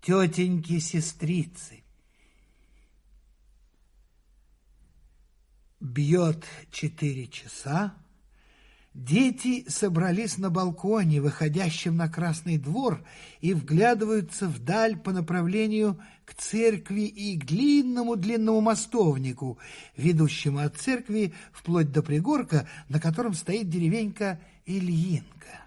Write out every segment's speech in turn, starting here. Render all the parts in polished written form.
тетеньки-сестрицы. Бьет 4 часа. Дети собрались на балконе, выходящем на Красный двор, и вглядываются вдаль по направлению к церкви и к длинному мостовнику, ведущему от церкви вплоть до пригорка, на котором стоит деревенька Ильинка.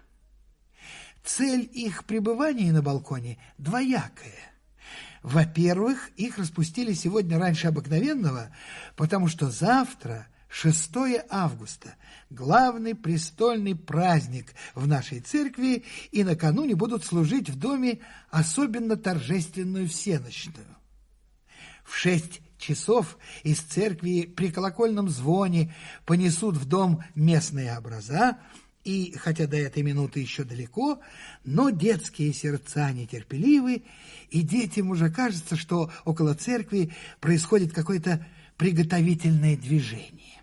Цель их пребывания на балконе двоякая. Во-первых, их распустили сегодня раньше обыкновенного, потому что завтра, 6 августа, главный престольный праздник в нашей церкви, и накануне будут служить в доме особенно торжественную всенощную. В 6 часов из церкви при колокольном звоне понесут в дом местные образа, и, хотя до этой минуты еще далеко, но детские сердца нетерпеливы, и детям уже кажется, что около церкви происходит какое-то приготовительное движение.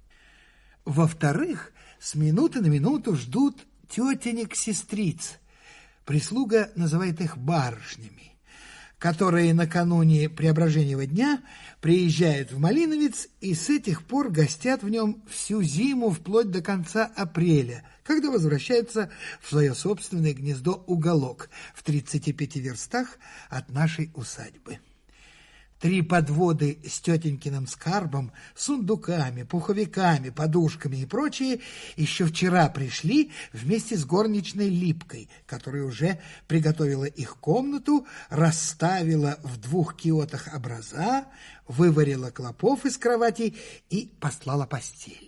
Во-вторых, с минуты на минуту ждут тетенек-сестриц. Прислуга называет их барышнями, которые накануне Преображеньего дня приезжают в Малиновец и с этих пор гостят в нем всю зиму вплоть до конца апреля, когда возвращаются в свое собственное гнездо-уголок в 35 верстах от нашей усадьбы. 3 подводы с тетенькиным скарбом, сундуками, пуховиками, подушками и прочее еще вчера пришли вместе с горничной Липкой, которая уже приготовила их комнату, расставила в 2 киотах образа, выварила клопов из кровати и постлала постели.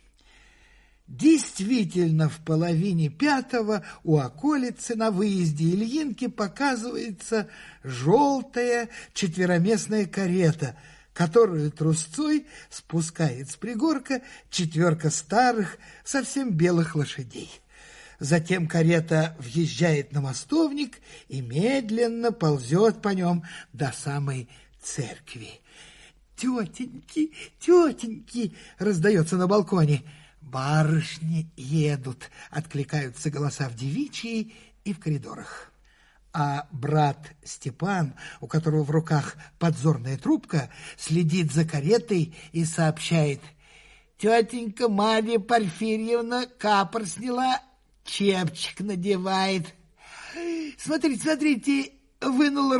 Действительно, в 4:30 у околицы на выезде Ильинки показывается желтая 4-местная карета, которую трусцой спускает с пригорка 4 старых, совсем белых лошадей. Затем карета въезжает на мостовник и медленно ползет по нем до самой церкви. «Тетеньки, тетеньки!» — раздается на балконе. «Барышни едут!» — откликаются голоса в девичьей и в коридорах. А брат Степан, у которого в руках подзорная трубка, следит за каретой и сообщает: «Тетенька Марья Порфирьевна капор сняла, чепчик надевает. Смотрите, смотрите, вынула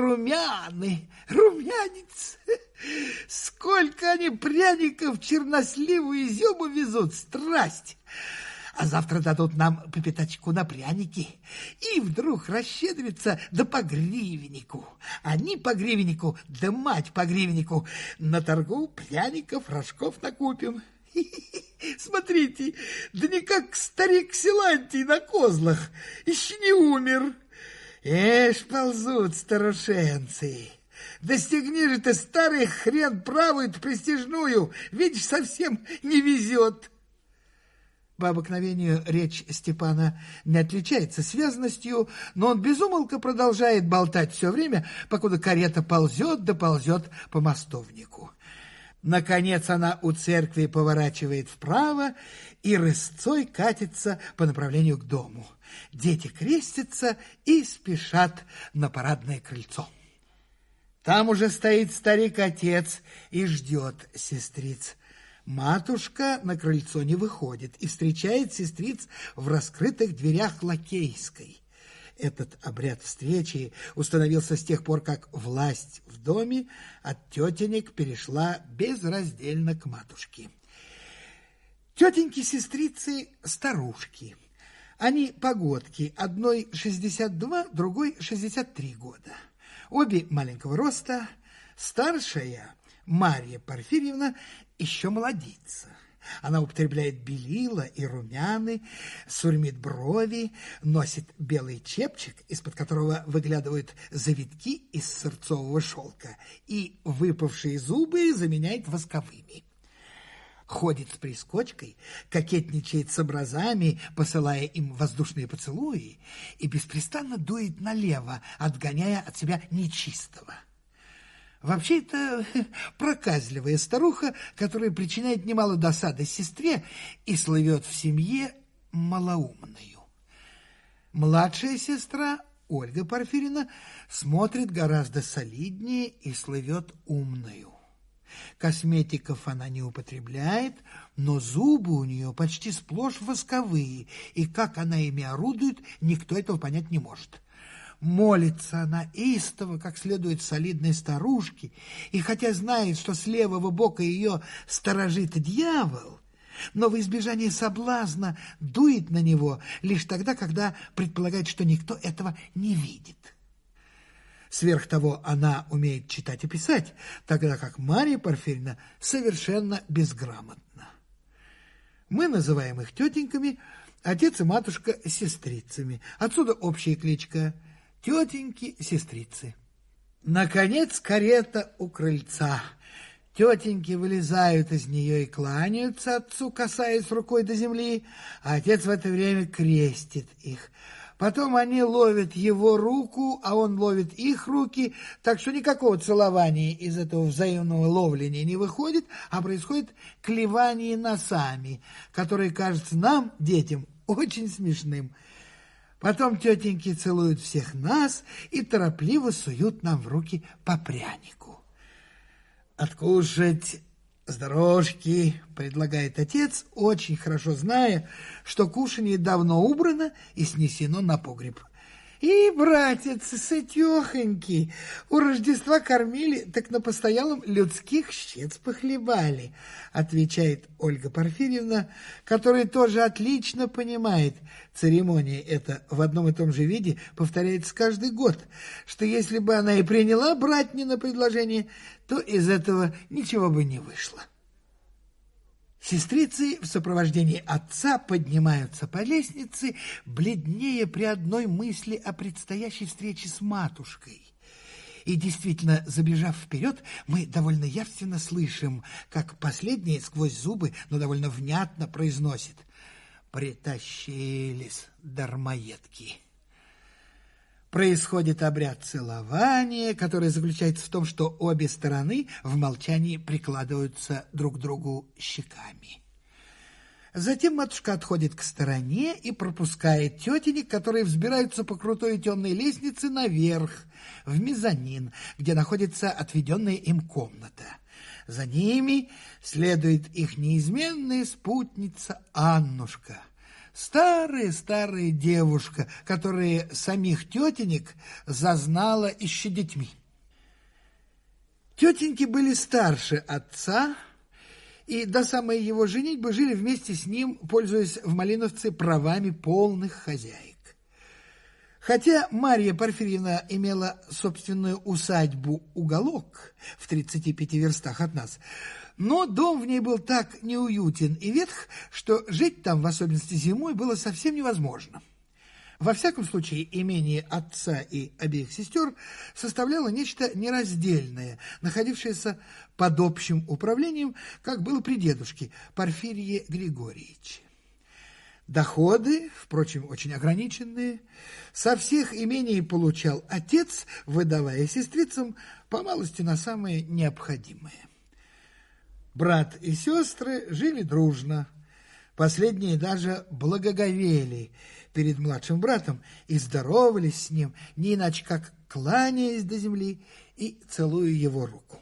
румянец. Сколько они пряников, черносливу и изюму везут, страсть! А завтра дадут нам по пятачку на пряники. И вдруг расщедрится да по гривеннику. Они по гривеннику, да мать по гривеннику. На торгу пряников, рожков накупим. Смотрите, да не как старик Силантий на козлах, еще не умер. Эш, ползут старушенцы. Достигни же ты, старый хрен, правую-то престижную, видишь, совсем не везет». По обыкновению речь Степана не отличается связностью, но он без умолка продолжает болтать все время, покуда карета ползет да ползет по мостовнику. Наконец она у церкви поворачивает вправо и рысцой катится по направлению к дому. Дети крестятся и спешат на парадное крыльцо. Там уже стоит старик-отец и ждет сестриц. Матушка на крыльцо не выходит и встречает сестриц в раскрытых дверях лакейской. Этот обряд встречи установился с тех пор, как власть в доме от тетенек перешла безраздельно к матушке. Тетеньки-сестрицы – старушки. Они погодки, одной 62, другой 63 года. Обе маленького роста, старшая Марья Порфирьевна еще молодится. Она употребляет белила и румяны, сурьмит брови, носит белый чепчик, из-под которого выглядывают завитки из сырцового шелка, и выпавшие зубы заменяет восковыми. Ходит с прискочкой, кокетничает с образами, посылая им воздушные поцелуи, и беспрестанно дует налево, отгоняя от себя нечистого. Вообще, это проказливая старуха, которая причиняет немало досады сестре и слывет в семье малоумною. Младшая сестра Ольга Порфирьевна смотрит гораздо солиднее и слывет умною. Косметиков она не употребляет, но зубы у нее почти сплошь восковые, и как она ими орудует, никто этого понять не может. Молится она истово, как следует солидной старушке, и хотя знает, что с левого бока ее сторожит дьявол, но в избежание соблазна дует на него лишь тогда, когда предполагает, что никто этого не видит. Сверх того, она умеет читать и писать, тогда как Марья Порфирьевна совершенно безграмотна. Мы называем их тетеньками, отец и матушка – сестрицами. Отсюда общая кличка – тетеньки-сесрицы. Наконец, карета у крыльца. Тетеньки вылезают из нее и кланяются отцу, касаясь рукой до земли, а отец в это время крестит их. Потом они ловят его руку, а он ловит их руки, так что никакого целования из этого взаимного ловления не выходит, а происходит клевание носами, которое кажется нам, детям, очень смешным. Потом тетеньки целуют всех нас и торопливо суют нам в руки по прянику. «Откушать с дорожки», — предлагает отец, очень хорошо зная, что кушанье давно убрано и снесено на погреб. «И, братец, сытехоньки, у Рождества кормили, так на постоялом людских щец похлебали», — отвечает Ольга Порфирьевна, которая тоже отлично понимает, церемония эта в одном и том же виде повторяется каждый год, что если бы она и приняла братнино предложение, то из этого ничего бы не вышло. Сестрицы в сопровождении отца поднимаются по лестнице, бледнее при одной мысли о предстоящей встрече с матушкой. И действительно, забежав вперед, мы довольно явственно слышим, как последняя сквозь зубы, но довольно внятно произносит: «Притащились дармоедки». Происходит обряд целования, который заключается в том, что обе стороны в молчании прикладываются друг к другу щеками. Затем матушка отходит к стороне и пропускает тетенек, которые взбираются по крутой темной лестнице наверх, в мезонин, где находится отведенная им комната. За ними следует их неизменная спутница Аннушка, старая девушка, которая самих тетенек зазнала еще детьми. Тетеньки были старше отца, и до самой его женитьбы жили вместе с ним, пользуясь в Малиновце правами полных хозяек. Хотя Марья Порфирьевна имела собственную усадьбу «Уголок» в 35 верстах от нас, но дом в ней был так неуютен и ветх, что жить там, в особенности зимой, было совсем невозможно. Во всяком случае, имение отца и обеих сестер составляло нечто нераздельное, находившееся под общим управлением, как было при дедушке Порфирье Григорьевиче. Доходы, впрочем, очень ограниченные, со всех имений получал отец, выдавая сестрицам по малости на самое необходимое. Брат и сестры жили дружно. Последние даже благоговели перед младшим братом и здоровались с ним, не иначе как кланяясь до земли и целуя его руку.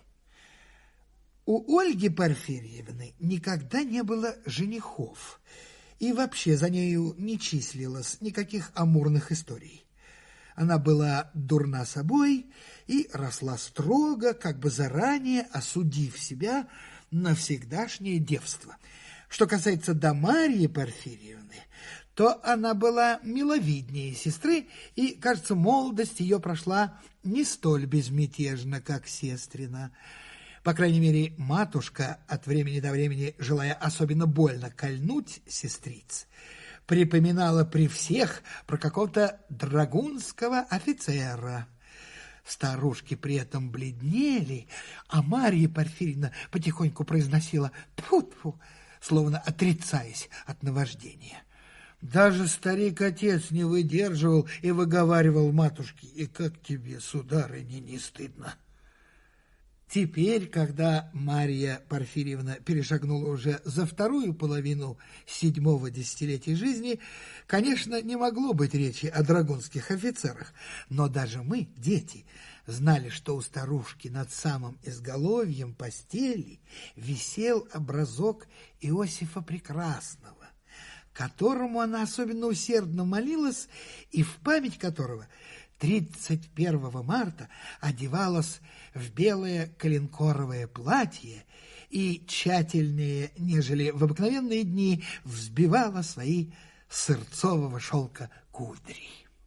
У Ольги Порфирьевны никогда не было женихов, и вообще за нею не числилось никаких амурных историй. Она была дурна собой и росла строго, как бы заранее осудив себя на всегдашнее девство. Что касается до Марьи Порфирьевны, то она была миловиднее сестры, и, кажется, молодость ее прошла не столь безмятежно, как сестрина. По крайней мере, матушка, от времени до времени желая особенно больно кольнуть сестриц, припоминала при всех про какого-то драгунского офицера. Старушки при этом бледнели, а Марья Порфирьевна потихоньку произносила «тьфу-тьфу», словно отрицаясь от наваждения. Даже старик-отец не выдерживал и выговаривал матушке: «И как тебе, сударыня, не стыдно?» Теперь, когда Марья Порфирьевна перешагнула уже за вторую половину 7-го десятилетия жизни, конечно, не могло быть речи о драгунских офицерах, но даже мы, дети, знали, что у старушки над самым изголовьем постели висел образок Иосифа Прекрасного, которому она особенно усердно молилась и в память которого 31 марта одевалась в белое коленкоровое платье и тщательнее, нежели в обыкновенные дни, взбивала свои сырцового шелка кудри.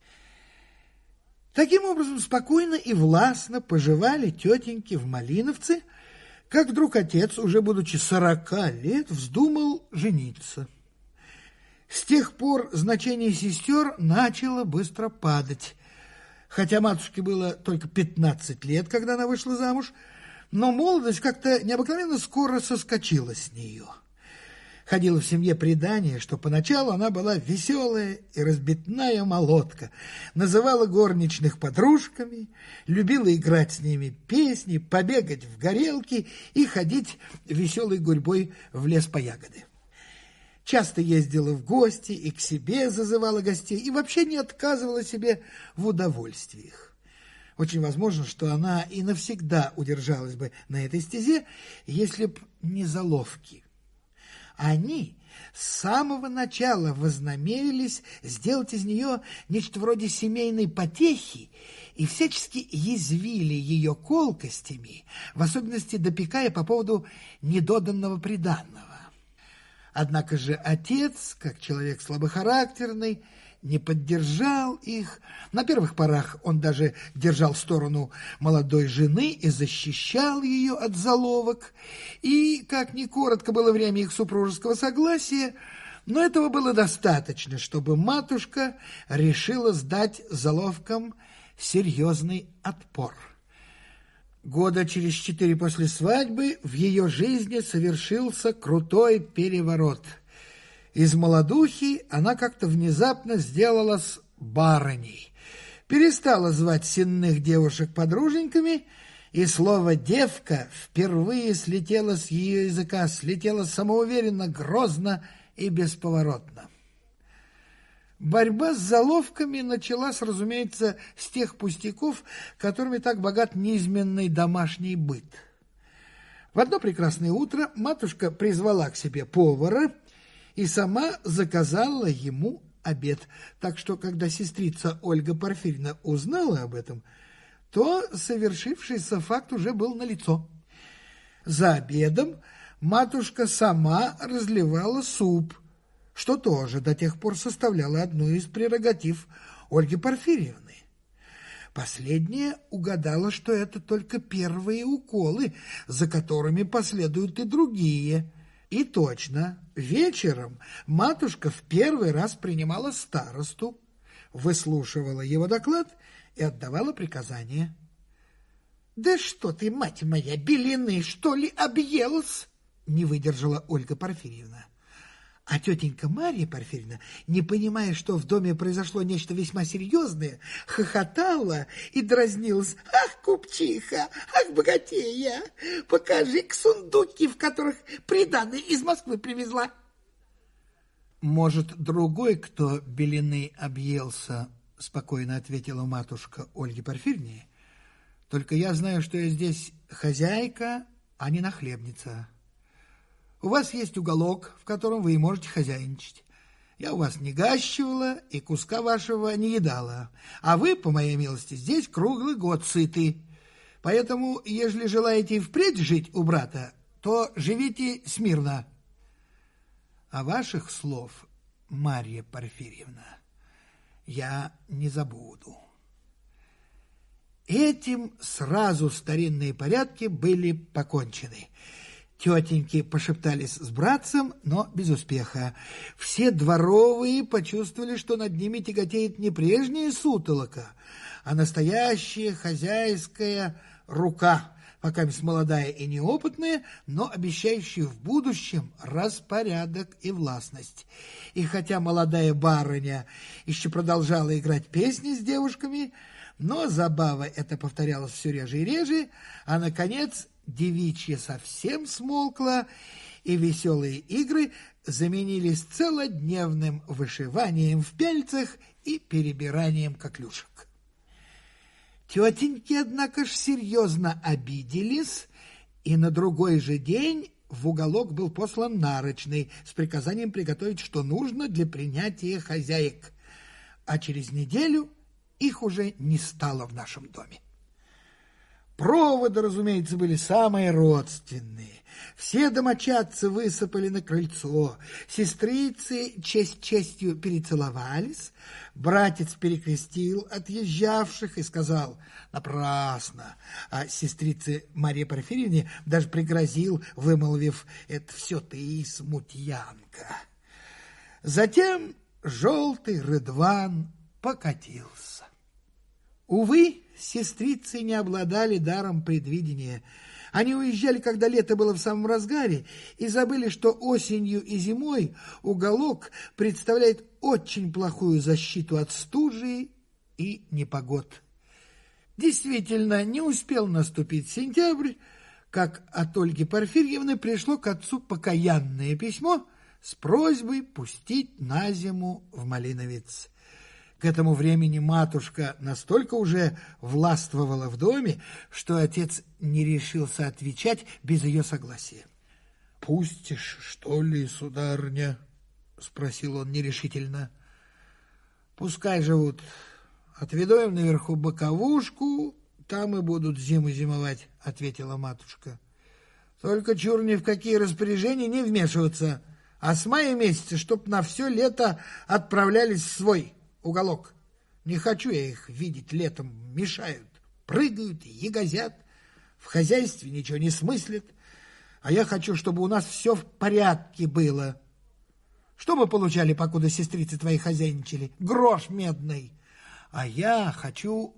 Таким образом, спокойно и властно поживали тетеньки в Малиновце, как вдруг отец, уже будучи 40 лет, вздумал жениться. С тех пор значение сестер начало быстро падать. Хотя матушке было только 15 лет, когда она вышла замуж, но молодость как-то необыкновенно скоро соскочила с нее. Ходило в семье предание, что поначалу она была веселая и разбитная молодка, называла горничных подружками, любила играть с ними песни, побегать в горелки и ходить веселой гурьбой в лес по ягоды. Часто ездила в гости и к себе зазывала гостей, и вообще не отказывала себе в удовольствиях. Очень возможно, что она и навсегда удержалась бы на этой стезе, если б не заловки. Они с самого начала вознамерились сделать из нее нечто вроде семейной потехи и всячески язвили ее колкостями, в особенности допекая по поводу недоданного приданого. Однако же отец, как человек слабохарактерный, не поддержал их. На первых порах он даже держал сторону молодой жены и защищал ее от заловок. И, как ни коротко было время их супружеского согласия, но этого было достаточно, чтобы матушка решила сдать заловкам серьезный отпор. Года через 4 после свадьбы в ее жизни совершился крутой переворот. Из молодухи она как-то внезапно сделалась барыней, перестала звать сенных девушек подруженьками, и слово «девка» впервые слетело с ее языка, слетело самоуверенно, грозно и бесповоротно. Борьба с заловками началась, разумеется, с тех пустяков, которыми так богат низменный домашний быт. В одно прекрасное утро матушка призвала к себе повара и сама заказала ему обед. Так что, когда сестрица Ольга Порфирьевна узнала об этом, то совершившийся факт уже был налицо. За обедом матушка сама разливала суп, что тоже до тех пор составляло одну из прерогатив Ольги Порфирьевны. Последняя угадала, что это только первые уколы, за которыми последуют и другие. И точно, вечером матушка в первый раз принимала старосту, выслушивала его доклад и отдавала приказания. «Да что ты, мать моя, белины, что ли, объелась?» — не выдержала Ольга Порфирьевна. А тетенька Марья Порфирьевна, не понимая, что в доме произошло нечто весьма серьезное, хохотала и дразнилась. «Ах, купчиха! Ах, богатея! Покажи-ка сундуки, в которых приданое из Москвы привезла!» «Может, другой, кто белины объелся?» — спокойно ответила матушка Ольге Порфирьевне. «Только я знаю, что я здесь хозяйка, а не нахлебница. У вас есть уголок, в котором вы и можете хозяйничать. Я у вас не гащивала и куска вашего не едала, а вы, по моей милости, здесь круглый год сыты. Поэтому, ежели желаете впредь жить у брата, то живите смирно. А ваших слов, Марья Порфирьевна, я не забуду». Этим сразу старинные порядки были покончены. Тетеньки пошептались с братцем, но без успеха. Все дворовые почувствовали, что над ними тяготеет не прежняя сутолока, а настоящая хозяйская рука, пока молодая и неопытная, но обещающая в будущем распорядок и властность. И хотя молодая барыня еще продолжала играть песни с девушками, но забава эта повторялась все реже и реже, а, наконец, девичья совсем смолкла, и веселые игры заменились целодневным вышиванием в пяльцах и перебиранием коклюшек. Тетеньки, однако ж, серьезно обиделись, и на другой же день в уголок был послан нарочный с приказанием приготовить, что нужно для принятия хозяек, а через неделю их уже не стало в нашем доме. Проводы, разумеется, были самые родственные. Все домочадцы высыпали на крыльцо, сестрицы честь честью перецеловались, братец перекрестил отъезжавших и сказал напрасно, а сестрице Марье Порфирьевне даже пригрозил, вымолвив: «Это все ты, смутьянка». Затем желтый Рыдван покатился. Увы, сестрицы не обладали даром предвидения. Они уезжали, когда лето было в самом разгаре, и забыли, что осенью и зимой уголок представляет очень плохую защиту от стужи и непогод. Действительно, не успел наступить сентябрь, как от Ольги Порфирьевны пришло к отцу покаянное письмо с просьбой пустить на зиму в Малиновец. К этому времени матушка настолько уже властвовала в доме, что отец не решился отвечать без ее согласия. «Пустишь, что ли, сударыня?» — спросил он нерешительно. «Пускай живут. Отведу им наверху боковушку, там и будут зиму зимовать», — ответила матушка. «Только чур ни в какие распоряжения не вмешиваться, а с мая месяца, чтоб на все лето отправлялись в свой уголок. Не хочу я их видеть летом, мешают, прыгают, ягозят, в хозяйстве ничего не смыслят, а я хочу, чтобы у нас все в порядке было. Что мы получали, покуда сестрицы твои хозяйничали? Грош медный. А я хочу...»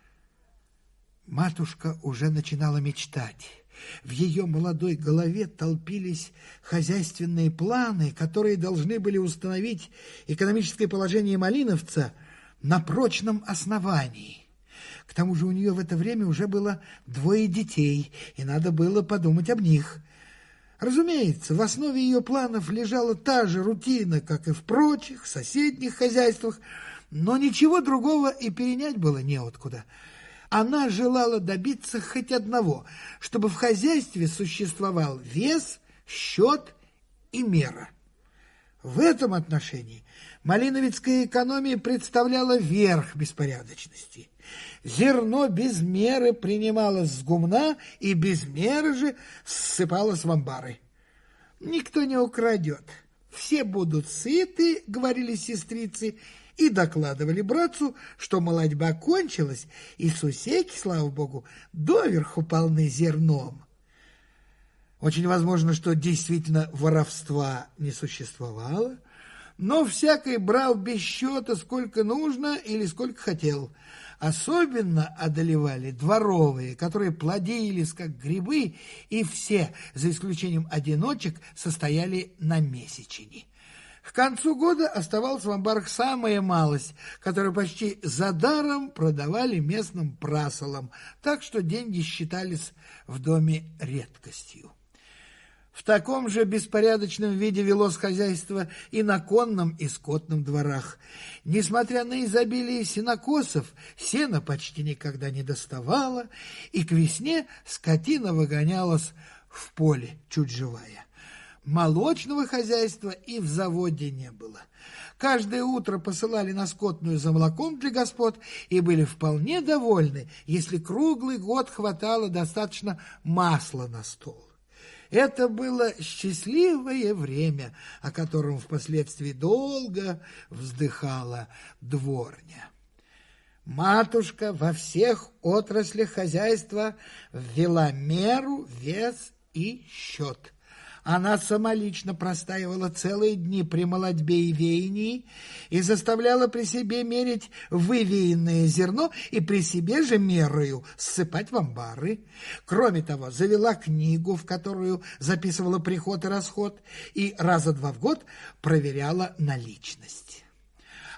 Матушка уже начинала мечтать. В ее молодой голове толпились хозяйственные планы, которые должны были установить экономическое положение малиновца на прочном основании. К тому же у нее в это время уже было 2 детей, и надо было подумать об них. Разумеется, в основе ее планов лежала та же рутина, как и в прочих соседних хозяйствах, но ничего другого и перенять было неоткуда. Она желала добиться хоть одного, чтобы в хозяйстве существовал вес, счет и мера. В этом отношении малиновецкая экономия представляла верх беспорядочности. Зерно без меры принималось с гумна и без меры же ссыпалось в амбары. «Никто не украдет, все будут сыты», — говорили сестрицы, и докладывали братцу, что молодьба кончилась, и сусеки, слава богу, доверху полны зерном. Очень возможно, что действительно воровства не существовало, но всякий брал без счета сколько нужно или сколько хотел. Особенно одолевали дворовые, которые плодились как грибы, и все, за исключением одиночек, состояли на месячине. К концу года оставалась в амбарах самая малость, которую почти за даром продавали местным прасолам, так что деньги считались в доме редкостью. В таком же беспорядочном виде велось хозяйство и на конном и скотном дворах. Несмотря на изобилие сенокосов, сена почти никогда не доставало, и к весне скотина выгонялась в поле чуть живая. Молочного хозяйства и в заводе не было. Каждое утро посылали на скотную за молоком для господ и были вполне довольны, если круглый год хватало достаточно масла на стол. Это было счастливое время, о котором впоследствии долго вздыхала дворня. Матушка во всех отраслях хозяйства ввела меру, вес и счет. Она самолично простаивала целые дни при молотьбе и веянии и заставляла при себе мерить вывеянное зерно и при себе же мерою ссыпать в амбары. Кроме того, завела книгу, в которую записывала приход и расход, и раза 2 в год проверяла наличность.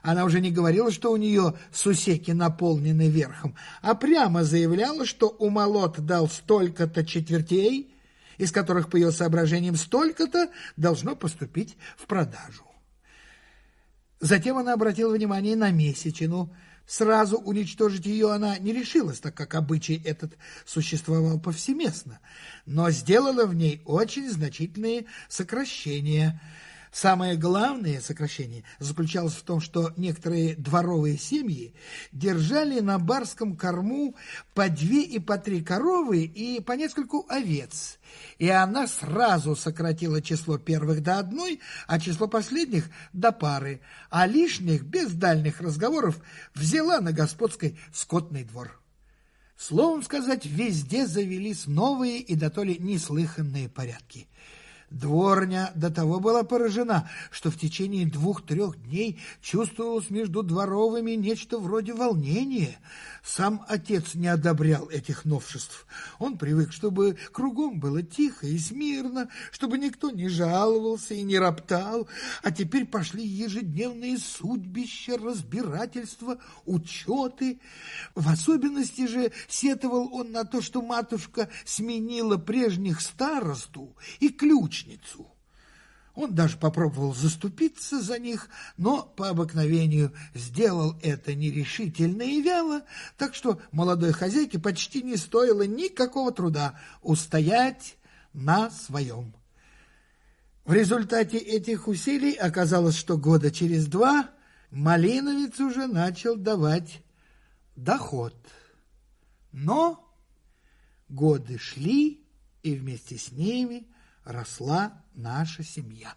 Она уже не говорила, что у нее сусеки наполнены верхом, а прямо заявляла, что умолот дал столько-то четвертей, из которых, по ее соображениям, столько-то должно поступить в продажу. Затем она обратила внимание на месячину. Сразу уничтожить ее она не решилась, так как обычай этот существовал повсеместно, но сделала в ней очень значительные сокращения. Самое главное сокращение заключалось в том, что некоторые дворовые семьи держали на барском корму по 2 и по 3 коровы и по нескольку овец, и она сразу сократила число первых до 1, а число последних до пары, а лишних, без дальних разговоров, взяла на господский скотный двор. Словом сказать, везде завелись новые и дотоле неслыханные порядки. Дворня до того была поражена, что в течение 2-3 дней чувствовалось между дворовыми нечто вроде волнения. Сам отец не одобрял этих новшеств. Он привык, чтобы кругом было тихо и смирно, чтобы никто не жаловался и не роптал, а теперь пошли ежедневные судьбища, разбирательства, учеты. В особенности же сетовал он на то, что матушка сменила прежних старосту и ключницу. Он даже попробовал заступиться за них, но по обыкновению сделал это нерешительно и вяло, так что молодой хозяйке почти не стоило никакого труда устоять на своем. В результате этих усилий оказалось, что года через 2 Малиновец уже начал давать доход. Но годы шли, и вместе с ними росла наша семья.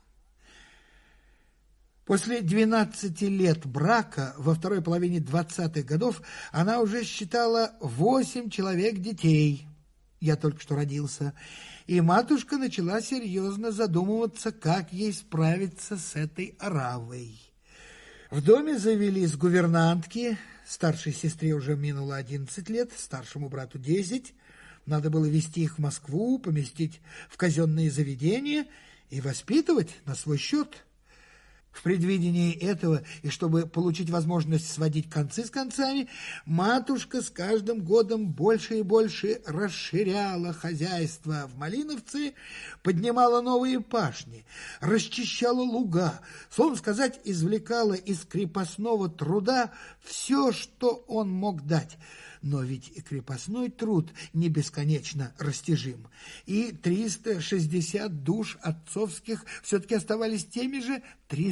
После 12 лет брака во второй половине 20-х годов она уже считала 8 человек детей. Я только что родился, и матушка начала серьезно задумываться, как ей справиться с этой оравой. В доме завелись гувернантки, старшей сестре уже минуло 11 лет, старшему брату 10. Надо было везти их в Москву, поместить в казенные заведения и воспитывать на свой счет. В предвидении этого, и чтобы получить возможность сводить концы с концами, матушка с каждым годом больше и больше расширяла хозяйство в Малиновце, поднимала новые пашни, расчищала луга, словом сказать, извлекала из крепостного труда все, что он мог дать. Но ведь и крепостной труд не бесконечно растяжим, и 360 душ отцовских все-таки оставались теми же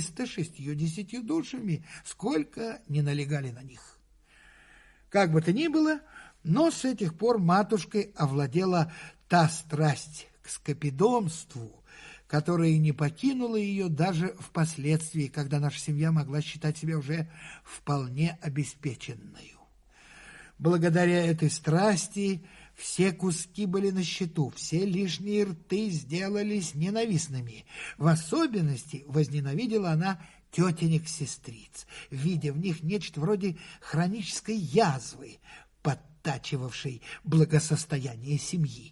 360 душами, сколько ни налегали на них. Как бы то ни было, но с этих пор матушкой овладела та страсть к скопидомству, которая не покинула ее даже впоследствии, когда наша семья могла считать себя уже вполне обеспеченной. Благодаря этой страсти все куски были на счету, все лишние рты сделались ненавистными. В особенности возненавидела она тетенек-сестриц, видя в них нечто вроде хронической язвы, подтачивавшей благосостояние семьи.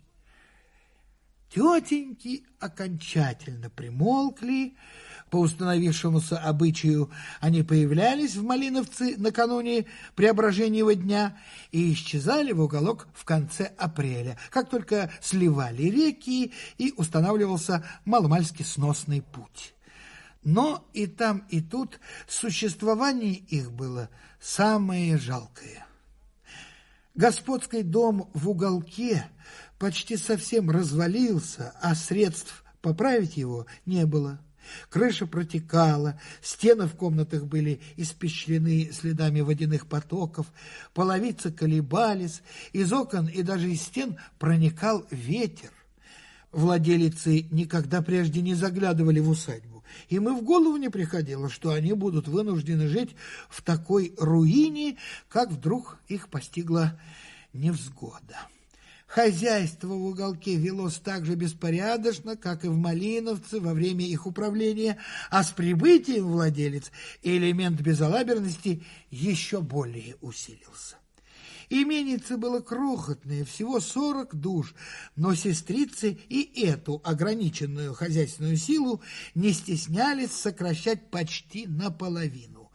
Тетеньки окончательно примолкли. По установившемуся обычаю они появлялись в Малиновце накануне Преображеньего дня и исчезали в уголок в конце апреля, как только сливали реки и устанавливался маломальски сносный путь. Но и там, и тут существование их было самое жалкое. Господский дом в уголке почти совсем развалился, а средств поправить его не было. Крыша протекала, стены в комнатах были испещрены следами водяных потоков, половицы колебались, из окон и даже из стен проникал ветер. Владелицы никогда прежде не заглядывали в усадьбу, им и в голову не приходило, что они будут вынуждены жить в такой руине, как вдруг их постигла невзгода. Хозяйство в уголке велось так же беспорядочно, как и в Малиновце во время их управления, а с прибытием владелец элемент безалаберности еще более усилился. Именице было крохотное, всего 40 душ, но сестрицы и эту ограниченную хозяйственную силу не стеснялись сокращать почти наполовину.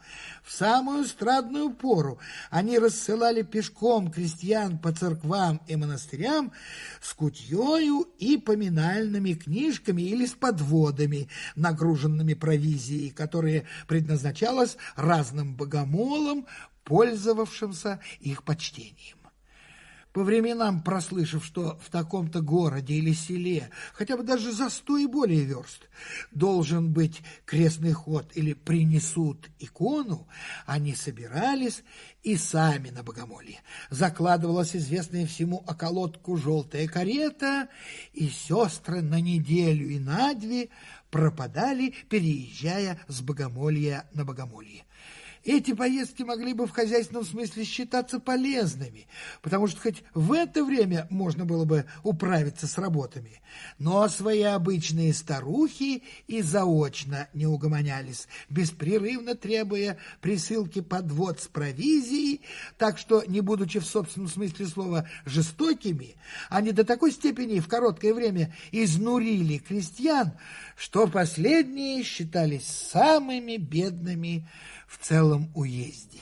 В самую страдную пору они рассылали пешком крестьян по церквам и монастырям с кутьёю и поминальными книжками или с подводами, нагруженными провизией, которая предназначалась разным богомолам, пользовавшимся их почтением. По временам, прослышав, что в таком-то городе или селе, хотя бы даже за 100 и более верст, должен быть крестный ход или принесут икону, они собирались и сами на богомолье. Закладывалась известная всему околотку желтая карета, и сестры на неделю и на две пропадали, переезжая с богомолья на богомолье. Эти поездки могли бы в хозяйственном смысле считаться полезными, потому что хоть в это время можно было бы управиться с работами. Но свои обычные старухи и заочно не угомонялись, беспрерывно требуя присылки подвод с провизией, так что, не будучи в собственном смысле слова жестокими, они до такой степени в короткое время изнурили крестьян, что последние считались самыми бедными в целом уезде.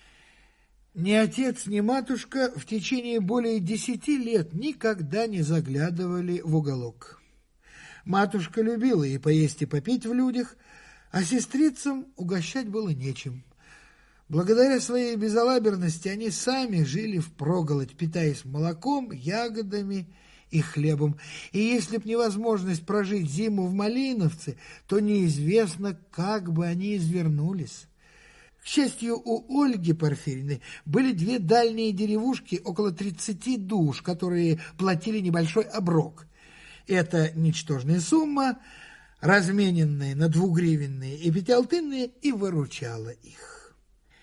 Ни отец, ни матушка в течение более 10 лет никогда не заглядывали в уголок. Матушка любила и поесть, и попить в людях, а сестрицам угощать было нечем. Благодаря своей безалаберности они сами жили впроголодь, питаясь молоком, ягодами и хлебом. И если б невозможность прожить зиму в Малиновце, то неизвестно, как бы они извернулись. К счастью, у Ольги Порфирьевны были 2 дальние деревушки, около 30 душ, которые платили небольшой оброк. Эта ничтожная сумма, размененная на 2-гривенные и 5-алтынные, и выручала их.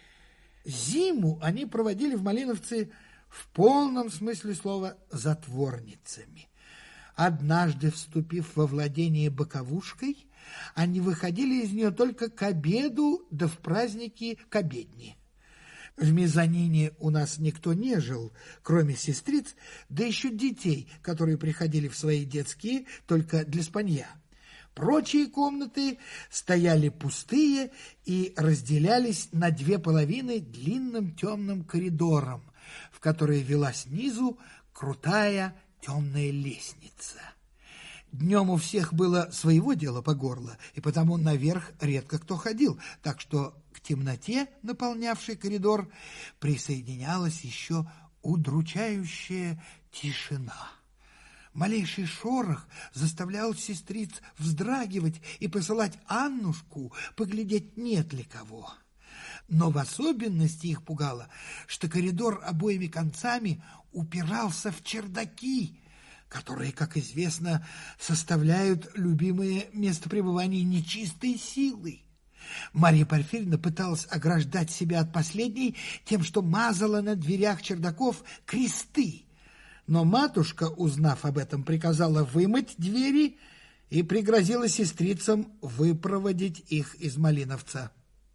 Зиму они проводили в Малиновце в полном смысле слова затворницами. Однажды, вступив во владение боковушкой, они выходили из нее только к обеду, да в праздники к обедне. В мезонине у нас никто не жил, кроме сестриц, да еще детей, которые приходили в свои детские только для спанья. Прочие комнаты стояли пустые и разделялись на 2 половины длинным темным коридором, в который вела снизу крутая темная лестница. Днем у всех было своего дела по горло, и потому наверх редко кто ходил, так что к темноте, наполнявшей коридор, присоединялась еще удручающая тишина. Малейший шорох заставлял сестриц вздрагивать и посылать Аннушку поглядеть, нет ли кого. Но в особенности их пугало, что коридор обоими концами упирался в чердаки, которые, как известно, составляют любимое место пребывания нечистой силы. Марья Порфирьевна пыталась ограждать себя от последней тем, что мазала на дверях чердаков кресты. Но матушка, узнав об этом, приказала вымыть двери и пригрозила сестрицам выпроводить их из Малиновца.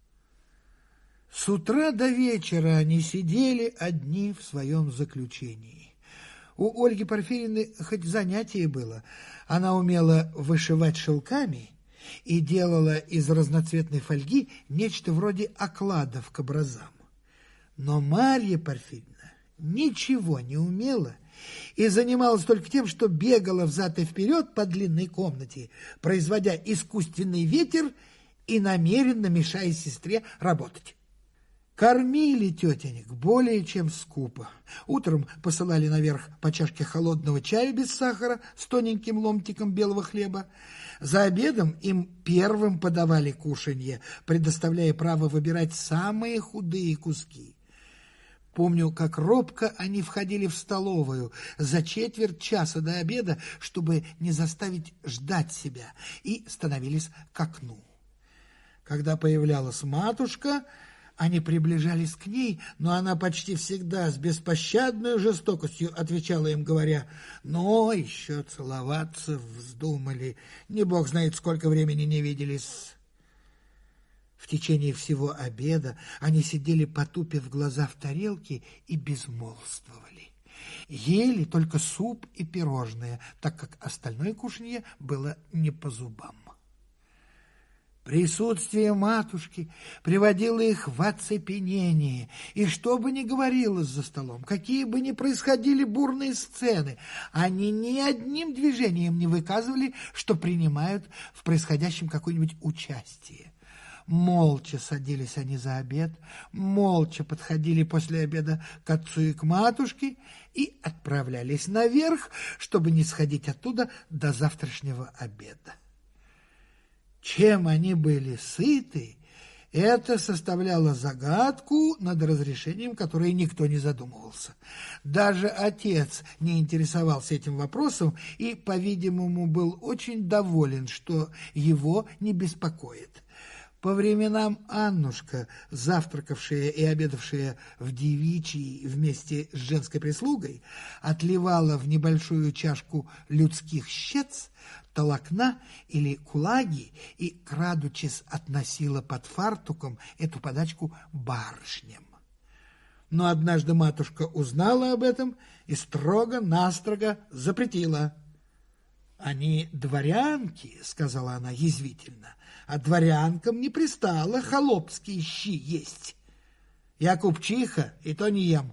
С утра до вечера они сидели одни в своем заключении. У Ольги Порфирьевны хоть занятие было, она умела вышивать шелками и делала из разноцветной фольги нечто вроде окладов к образам. Но Марья Порфирьевна ничего не умела и занималась только тем, что бегала взад и вперед по длинной комнате, производя искусственный ветер и намеренно мешая сестре работать. Кормили тетенек более чем скупо. Утром посылали наверх по чашке холодного чая без сахара с тоненьким ломтиком белого хлеба. За обедом им первым подавали кушанье, предоставляя право выбирать самые худые куски. Помню, как робко они входили в столовую за четверть часа до обеда, чтобы не заставить ждать себя, и становились к окну. Когда появлялась матушка, они приближались к ней, но она почти всегда с беспощадной жестокостью отвечала им, говоря: «Но еще целоваться вздумали, не бог знает, сколько времени не виделись». В течение всего обеда они сидели, потупив глаза в тарелки, и безмолвствовали. Ели только суп и пирожные, так как остальное кушанье было не по зубам. Присутствие матушки приводило их в оцепенение, и что бы ни говорилось за столом, какие бы ни происходили бурные сцены, они ни одним движением не выказывали, что принимают в происходящем какое-нибудь участие. Молча садились они за обед, молча подходили после обеда к отцу и к матушке и отправлялись наверх, чтобы не сходить оттуда до завтрашнего обеда. Чем они были сыты, это составляло загадку, над разрешением которой никто не задумывался. Даже отец не интересовался этим вопросом и, по-видимому, был очень доволен, что его не беспокоит. По временам Аннушка, завтракавшая и обедавшая в девичьей вместе с женской прислугой, отливала в небольшую чашку людских щец, толокна или кулаги и, крадучись, относила под фартуком эту подачку барышням. Но однажды матушка узнала об этом и строго-настрого запретила. «Они дворянки», — сказала она язвительно, — «а дворянкам не пристало холопские щи есть. Я купчиха, и то не ем».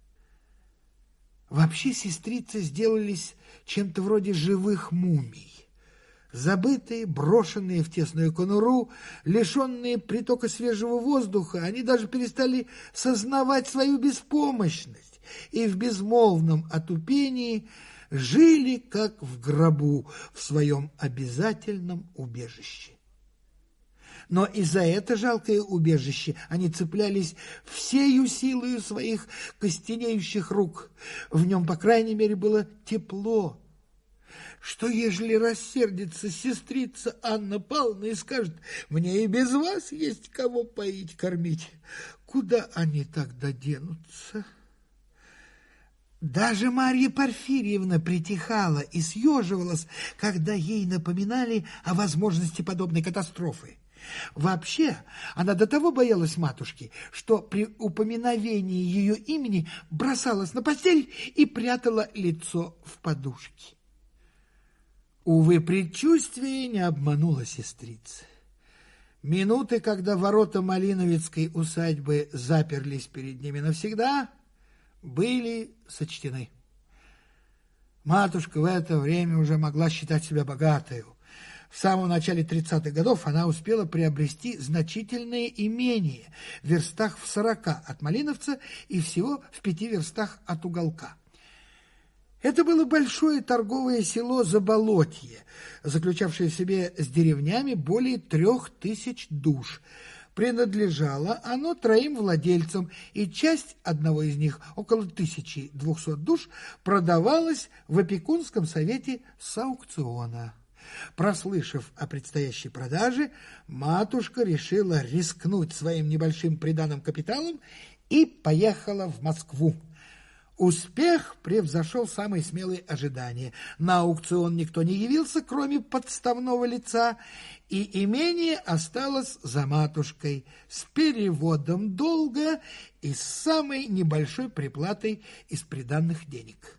Вообще сестрицы сделались чем-то вроде живых мумий. Забытые, брошенные в тесную конуру, лишенные притока свежего воздуха, они даже перестали сознавать свою беспомощность и в безмолвном отупении жили, как в гробу, в своем обязательном убежище. Но и за это жалкое убежище они цеплялись всею силою своих костенеющих рук. В нем, по крайней мере, было тепло. Что, ежели рассердится сестрица Анна Павловна и скажет: «Мне и без вас есть кого поить, кормить»? Куда они тогда денутся? Даже Марья Порфирьевна притихала и съеживалась, когда ей напоминали о возможности подобной катастрофы. Вообще, она до того боялась матушки, что при упоминовении ее имени бросалась на постель и прятала лицо в подушке. Увы, предчувствие не обмануло сестрицы. Минуты, когда ворота Малиновицкой усадьбы заперлись перед ними навсегда, были сочтены. Матушка в это время уже могла считать себя богатою. В самом начале 30-х годов она успела приобрести значительное имение в верстах в 40 от Малиновца и всего в 5 верстах от Уголка. Это было большое торговое село Заболотье, заключавшее в себе с деревнями более 3000 душ. Принадлежало оно 3 владельцам, и часть одного из них, около 1200 душ, продавалась в опекунском совете с аукциона. Прослышав о предстоящей продаже, матушка решила рискнуть своим небольшим приданым капиталом и поехала в Москву. Успех превзошел самые смелые ожидания. На аукцион никто не явился, кроме подставного лица, и имение осталось за матушкой с переводом долга и с самой небольшой приплатой из приданных денег.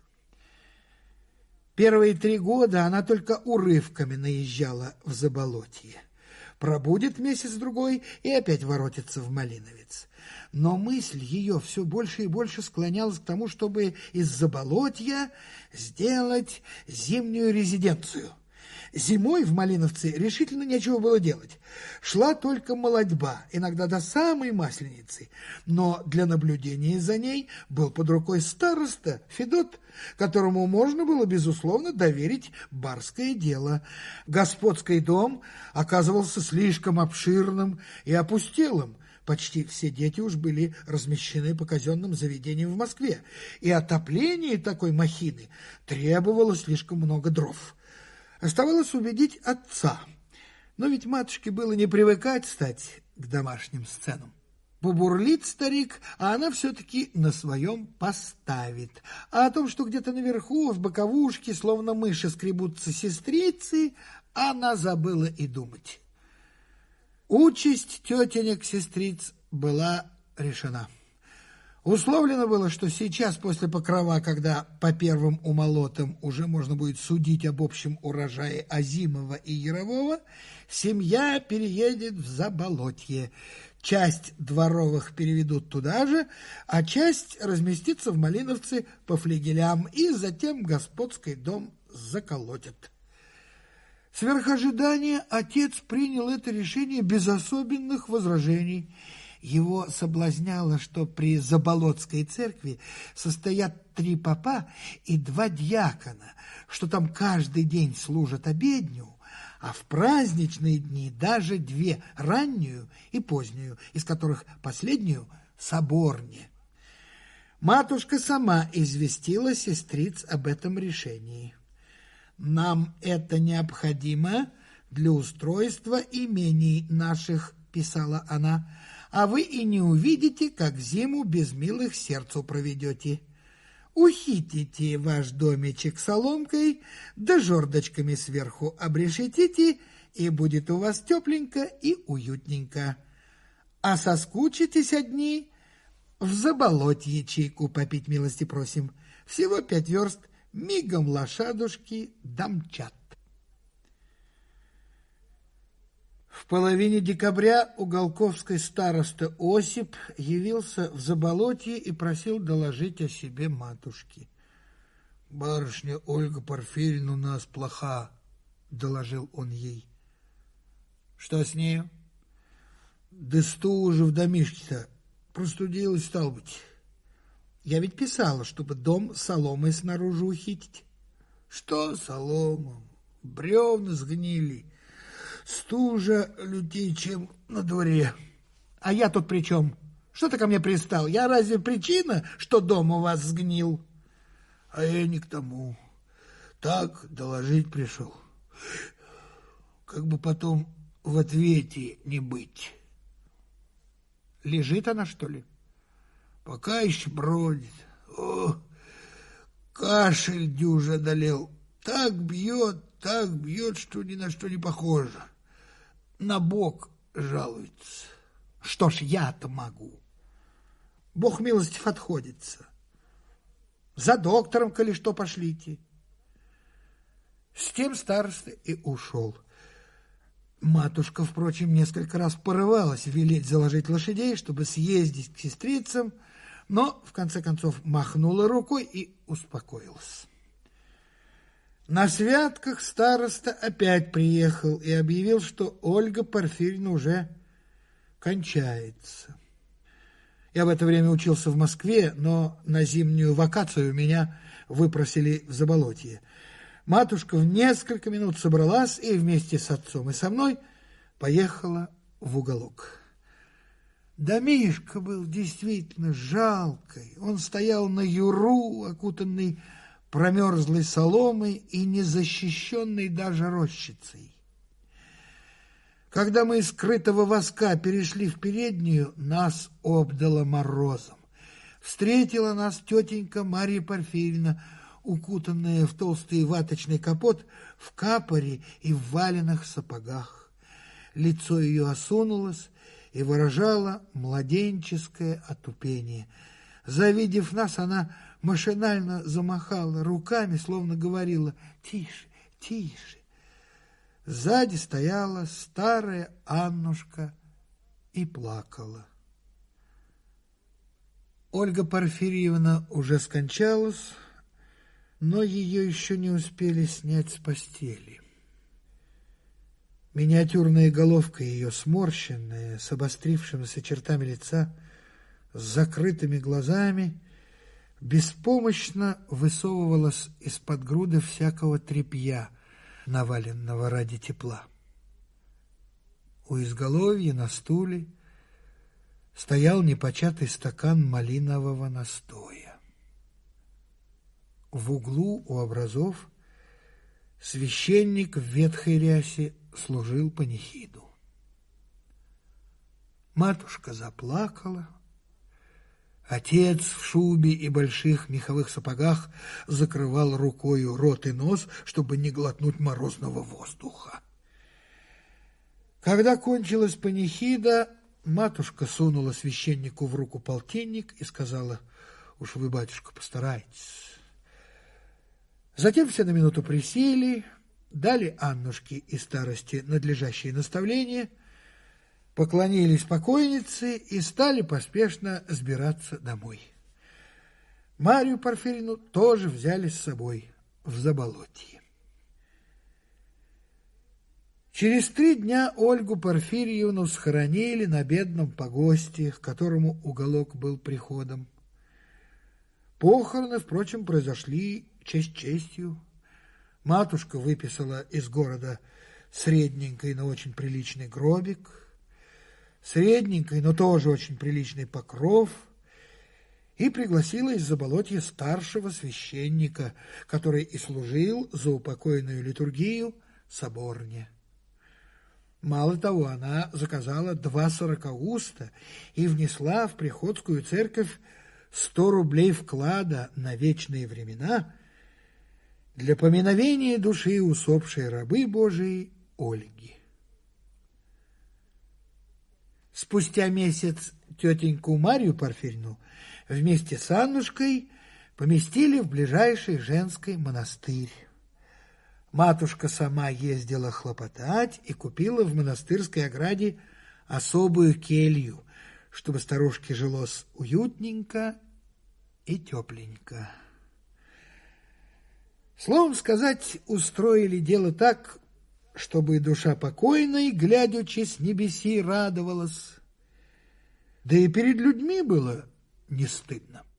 Первые 3 года она только урывками наезжала в Заболотье. Пробудет месяц-другой и опять воротится в Малиновец. Но мысль ее все больше и больше склонялась к тому, чтобы из Заболотья сделать зимнюю резиденцию. Зимой в Малиновце решительно нечего было делать. Шла только молодьба, иногда до самой Масленицы. Но для наблюдения за ней был под рукой староста Федот, которому можно было, безусловно, доверить барское дело. Господский дом оказывался слишком обширным и опустелым. Почти все дети уж были размещены по казенным заведениям в Москве, и отопление такой махины требовало слишком много дров. Оставалось убедить отца, но ведь матушке было не привыкать стать к домашним сценам. Побурлит старик, а она все-таки на своем поставит. А о том, что где-то наверху, в боковушке, словно мыши скребутся сестрицы, она забыла и думать. Участь тетенек-сестриц была решена. Условлено было, что сейчас, после Покрова, когда по первым умолотам уже можно будет судить об общем урожае Азимова и Ярового, семья переедет в Заболотье. Часть дворовых переведут туда же, а часть разместится в Малиновце по флигелям, и затем господский дом заколотят. Сверх ожидания отец принял это решение без особенных возражений. Его соблазняло, что при Заболотской церкви состоят 3 попа и 2 дьякона, что там каждый день служат обедню, а в праздничные дни даже 2, раннюю и позднюю, из которых последнюю соборне. Матушка сама известила сестриц об этом решении. «Нам это необходимо для устройства имений наших», – писала она, – «а вы и не увидите, как зиму без милых сердцу проведете. Ухитите ваш домичек соломкой, да жердочками сверху обрешетите, и будет у вас тепленько и уютненько. А соскучитесь одни, в Заболотье чайку попить милости просим. Всего 5 верст, мигом лошадушки домчат». В половине декабря уголковский староста Осип явился в Заболотье и просил доложить о себе матушке. «Барышня Ольга Порфирьевна у нас плоха», — доложил он ей. «Что с нею?» «Да стужа в домишке-то, простудилась, стал быть. Я ведь писала, чтобы дом соломой снаружи ухитить». «Что солома? Бревна сгнили. Стужа лютей, чем на дворе». «А я тут при чем? Что ты ко мне пристал? Я разве причина, что дом у вас сгнил?» «А я не к тому. Так доложить пришел. Как бы потом в ответе не быть». «Лежит она, что ли?» «Пока еще бродит. О, кашель дюже одолел. Так бьет, что ни на что не похоже. На бок жалуется». «Что ж я-то могу? Бог милостив отходится. За доктором, коли что, пошлите». С тем староста и ушел. Матушка, впрочем, несколько раз порывалась велеть заложить лошадей, чтобы съездить к сестрицам, но, в конце концов, махнула рукой и успокоилась. На святках староста опять приехал и объявил, что Ольга Порфирьевна уже кончается. Я в это время учился в Москве, но на зимнюю вакацию меня выпросили в Заболотье. Матушка в несколько минут собралась и вместе с отцом и со мной поехала в уголок. Домишко был действительно жалкой. Он стоял на юру, окутанный промерзлой соломой и незащищенной даже рощицей. Когда мы из крытого воска перешли в переднюю, нас обдало морозом. Встретила нас тетенька Марья Порфирьевна, укутанная в толстый ваточный капот, в капоре и в валеных сапогах. Лицо ее осунулось и выражало младенческое отупение. Завидев нас, она машинально замахала руками, словно говорила: «Тише, тише». Сзади стояла старая Аннушка и плакала. Ольга Порфирьевна уже скончалась, но ее еще не успели снять с постели. Миниатюрная головка ее, сморщенная, с обострившимися чертами лица, с закрытыми глазами, беспомощно высовывалась из-под груды всякого тряпья, наваленного ради тепла. У изголовья на стуле стоял непочатый стакан малинового настоя. В углу у образов священник в ветхой рясе служил панихиду. Матушка заплакала. Отец в шубе и больших меховых сапогах закрывал рукою рот и нос, чтобы не глотнуть морозного воздуха. Когда кончилась панихида, Матушка сунула священнику в руку полтинник и сказала: «Уж вы, батюшка, постарайтесь». Затем все на минуту присели, дали Аннушке и старости надлежащие наставления, поклонились покойнице и стали поспешно сбираться домой. Марью Порфирьевну тоже взяли с собой в Заболотье. Через 3 дня Ольгу Порфирьевну схоронили на бедном погосте, к которому уголок был приходом. Похороны, впрочем, произошли честь честью. Матушка выписала из города средненький, но очень приличный гробик, средненький, но тоже очень приличный покров, и пригласила из Заболотья старшего священника, который и служил за упокойную литургию соборне. Мало того, она заказала 2 сорокауста и внесла в приходскую церковь 100 рублей вклада на вечные времена для поминовения души усопшей рабы Божией Ольги. Спустя месяц тетеньку Марью Порфирьевну вместе с Аннушкой поместили в ближайший женский монастырь. Матушка сама ездила хлопотать и купила в монастырской ограде особую келью, чтобы старушке жилось уютненько и тепленько. Словом сказать, устроили дело так, чтобы душа покойной, глядячи с небеси, радовалась, да и перед людьми было не стыдно.